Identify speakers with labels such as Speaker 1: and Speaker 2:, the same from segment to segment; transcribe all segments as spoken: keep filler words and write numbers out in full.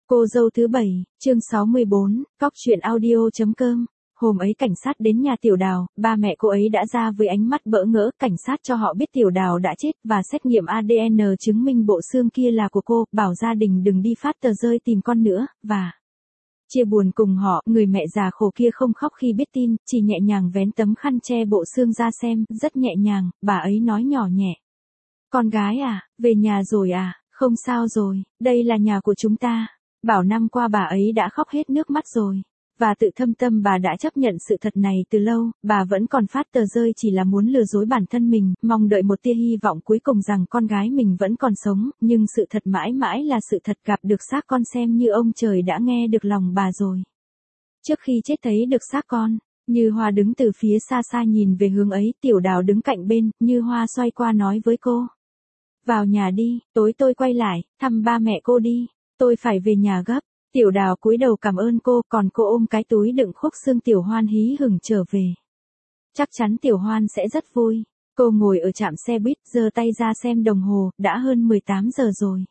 Speaker 1: Cô dâu thứ bảy, chương sáu mươi bốn, cóc truyện audio.com. Hôm ấy cảnh sát đến nhà Tiểu Đào, ba mẹ cô ấy đã ra với ánh mắt bỡ ngỡ, cảnh sát cho họ biết Tiểu Đào đã chết và xét nghiệm a đê en chứng minh bộ xương kia là của cô, bảo gia đình đừng đi phát tờ rơi tìm con nữa, và chia buồn cùng họ. Người mẹ già khổ kia không khóc khi biết tin, chỉ nhẹ nhàng vén tấm khăn che bộ xương ra xem, rất nhẹ nhàng, bà ấy nói nhỏ nhẹ. Con gái à, về nhà rồi à, không sao rồi, đây là nhà của chúng ta. Bảo năm qua bà ấy đã khóc hết nước mắt rồi, và tự thâm tâm bà đã chấp nhận sự thật này từ lâu, bà vẫn còn phát tờ rơi chỉ là muốn lừa dối bản thân mình, mong đợi một tia hy vọng cuối cùng rằng con gái mình vẫn còn sống, nhưng sự thật mãi mãi là sự thật, gặp được xác con xem như ông trời đã nghe được lòng bà rồi. Trước khi chết thấy được xác con, Như Hoa đứng từ phía xa xa nhìn về hướng ấy, Tiểu Đào đứng cạnh bên, Như Hoa xoay qua nói với cô. Vào nhà đi, tối tôi quay lại, thăm ba mẹ cô đi. Tôi phải về nhà gấp. Tiểu Đào cúi đầu cảm ơn cô, còn cô ôm cái túi đựng khúc xương Tiểu Hoan hí hửng trở về. Chắc chắn Tiểu Hoan sẽ rất vui. Cô ngồi ở trạm xe buýt, giơ tay ra xem đồng hồ, đã hơn mười tám giờ rồi.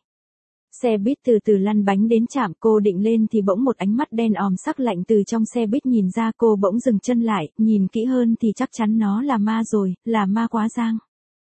Speaker 1: Xe buýt từ từ lăn bánh đến trạm, cô định lên thì bỗng một ánh mắt đen òm sắc lạnh từ trong xe buýt nhìn ra, cô bỗng dừng chân lại, nhìn kỹ hơn thì chắc chắn nó là ma rồi, là ma Quá Giang.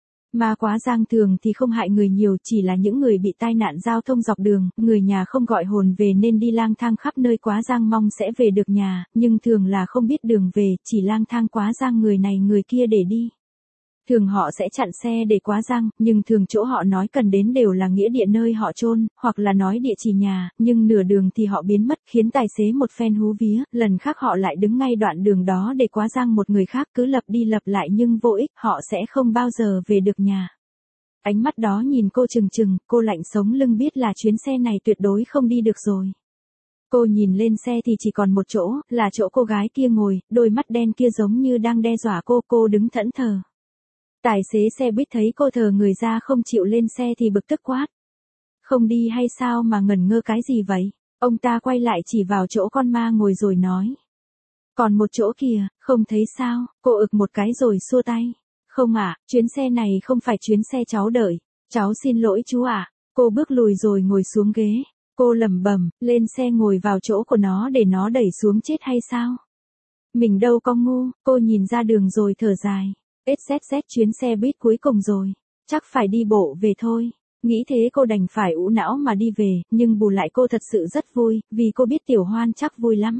Speaker 1: Ma Quá Giang thường thì không hại người nhiều, chỉ là những người bị tai nạn giao thông dọc đường, người nhà không gọi hồn về nên đi lang thang khắp nơi. Quá Giang mong sẽ về được nhà, nhưng thường là không biết đường về, chỉ lang thang Quá Giang người này người kia để đi. Thường họ sẽ chặn xe để Quá Giang, nhưng thường chỗ họ nói cần đến đều là nghĩa địa nơi họ chôn, hoặc là nói địa chỉ nhà, nhưng nửa đường thì họ biến mất, khiến tài xế một phen hú vía, lần khác họ lại đứng ngay đoạn đường đó để Quá Giang một người khác cứ lặp đi lặp lại nhưng vô ích, họ sẽ không bao giờ về được nhà. Ánh mắt đó nhìn cô trừng trừng, cô lạnh sống lưng biết là chuyến xe này tuyệt đối không đi được rồi. Cô nhìn lên xe thì chỉ còn một chỗ, là chỗ cô gái kia ngồi, đôi mắt đen kia giống như đang đe dọa cô, cô đứng thẫn thờ. Tài xế xe buýt thấy cô thờ người ra không chịu lên xe thì bực tức quát. Không đi hay sao mà ngẩn ngơ cái gì vậy? Ông ta quay lại chỉ vào chỗ con ma ngồi rồi nói. Còn một chỗ kìa, không thấy sao? Cô ực một cái rồi xua tay. Không ạ, chuyến xe này không phải chuyến xe cháu đợi. Cháu xin lỗi chú ạ. Cô bước lùi rồi ngồi xuống ghế. Cô lẩm bẩm, lên xe ngồi vào chỗ của nó để nó đẩy xuống chết hay sao? Mình đâu có ngu, cô nhìn ra đường rồi thở dài. ét zét zét chuyến xe buýt cuối cùng rồi, chắc phải đi bộ về thôi. Nghĩ thế cô đành phải ủ não mà đi về, nhưng bù lại cô thật sự rất vui, vì cô biết Tiểu Hoan chắc vui lắm.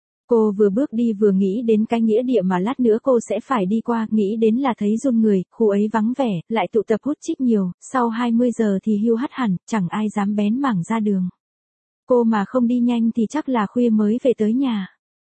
Speaker 1: Cô vừa bước đi vừa nghĩ đến cái nghĩa địa mà lát nữa cô sẽ phải đi qua, nghĩ đến là thấy run người, khu ấy vắng vẻ, lại tụ tập hút chích nhiều, sau hai mươi giờ thì hưu hắt hẳn, chẳng ai dám bén mảng ra đường. Cô mà không đi nhanh thì chắc là khuya mới về tới nhà.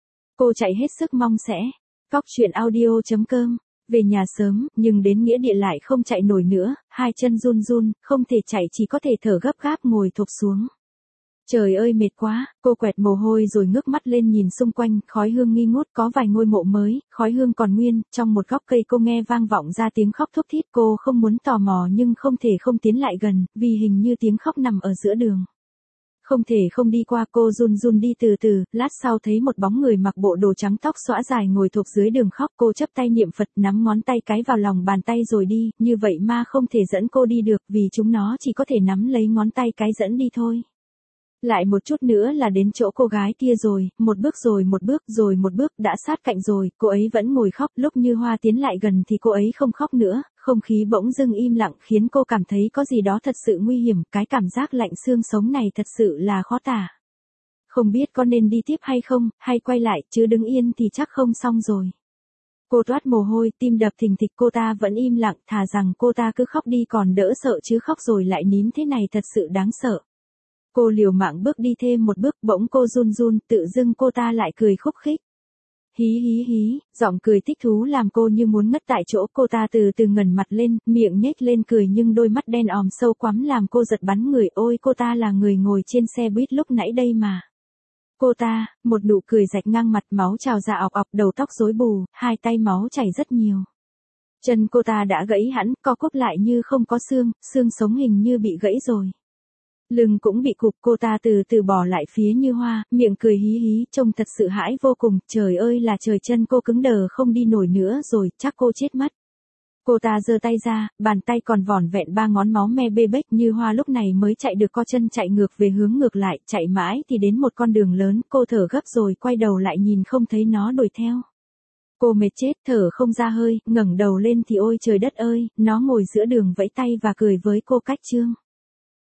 Speaker 1: Cô chạy hết sức mong sẽ, cóc truyện audio.com. Về nhà sớm, nhưng đến nghĩa địa lại không chạy nổi nữa, hai chân run run, không thể chạy chỉ có thể thở gấp gáp ngồi thụp xuống. Trời ơi mệt quá, cô quẹt mồ hôi rồi ngước mắt lên nhìn xung quanh, khói hương nghi ngút, có vài ngôi mộ mới, khói hương còn nguyên, trong một góc cây cô nghe vang vọng ra tiếng khóc thút thít, cô không muốn tò mò nhưng không thể không tiến lại gần, vì hình như tiếng khóc nằm ở giữa đường. Không thể không đi qua, cô run run đi từ từ, lát sau thấy một bóng người mặc bộ đồ trắng tóc xõa dài ngồi thụp dưới đường khóc, cô chấp tay niệm Phật, nắm ngón tay cái vào lòng bàn tay rồi đi, như vậy ma không thể dẫn cô đi được, vì chúng nó chỉ có thể nắm lấy ngón tay cái dẫn đi thôi. Lại một chút nữa là đến chỗ cô gái kia rồi, một bước rồi một bước rồi một bước, đã sát cạnh rồi, cô ấy vẫn ngồi khóc, lúc Như Hoa tiến lại gần thì cô ấy không khóc nữa, không khí bỗng dưng im lặng khiến cô cảm thấy có gì đó thật sự nguy hiểm, cái cảm giác lạnh xương sống này thật sự là khó tả. Không biết có nên đi tiếp hay không, hay quay lại, chứ đứng yên thì chắc không xong rồi. Cô toát mồ hôi, tim đập thình thịch, cô ta vẫn im lặng, thà rằng cô ta cứ khóc đi còn đỡ sợ chứ khóc rồi lại nín thế này thật sự đáng sợ. Cô liều mạng bước đi thêm một bước, bỗng cô run run, tự dưng cô ta lại cười khúc khích. Hí hí hí, giọng cười thích thú làm cô như muốn ngất tại chỗ, cô ta từ từ ngẩng mặt lên, miệng nhếch lên cười nhưng đôi mắt đen òm sâu quắm làm cô giật bắn người, ôi cô ta là người ngồi trên xe buýt lúc nãy đây mà. Cô ta, một nụ cười rạch ngang mặt, máu trào ra ọc ọc, đầu tóc rối bù, hai tay máu chảy rất nhiều. Chân cô ta đã gãy hẳn, co quắp lại như không có xương, xương sống hình như bị gãy rồi. Lưng cũng bị cụp, cô ta từ từ bỏ lại phía Như Hoa, miệng cười hí hí, trông thật sự hãi vô cùng, trời ơi là trời, chân cô cứng đờ không đi nổi nữa rồi, chắc cô chết mất. Cô ta giơ tay ra, bàn tay còn vỏn vẹn ba ngón máu me bê bết như hoa lúc này mới chạy được co chân chạy ngược về hướng ngược lại, chạy mãi thì đến một con đường lớn, cô thở gấp rồi quay đầu lại nhìn không thấy nó đuổi theo. Cô mệt chết, thở không ra hơi, ngẩng đầu lên thì ôi trời đất ơi, nó ngồi giữa đường vẫy tay và cười với cô Cách Trương.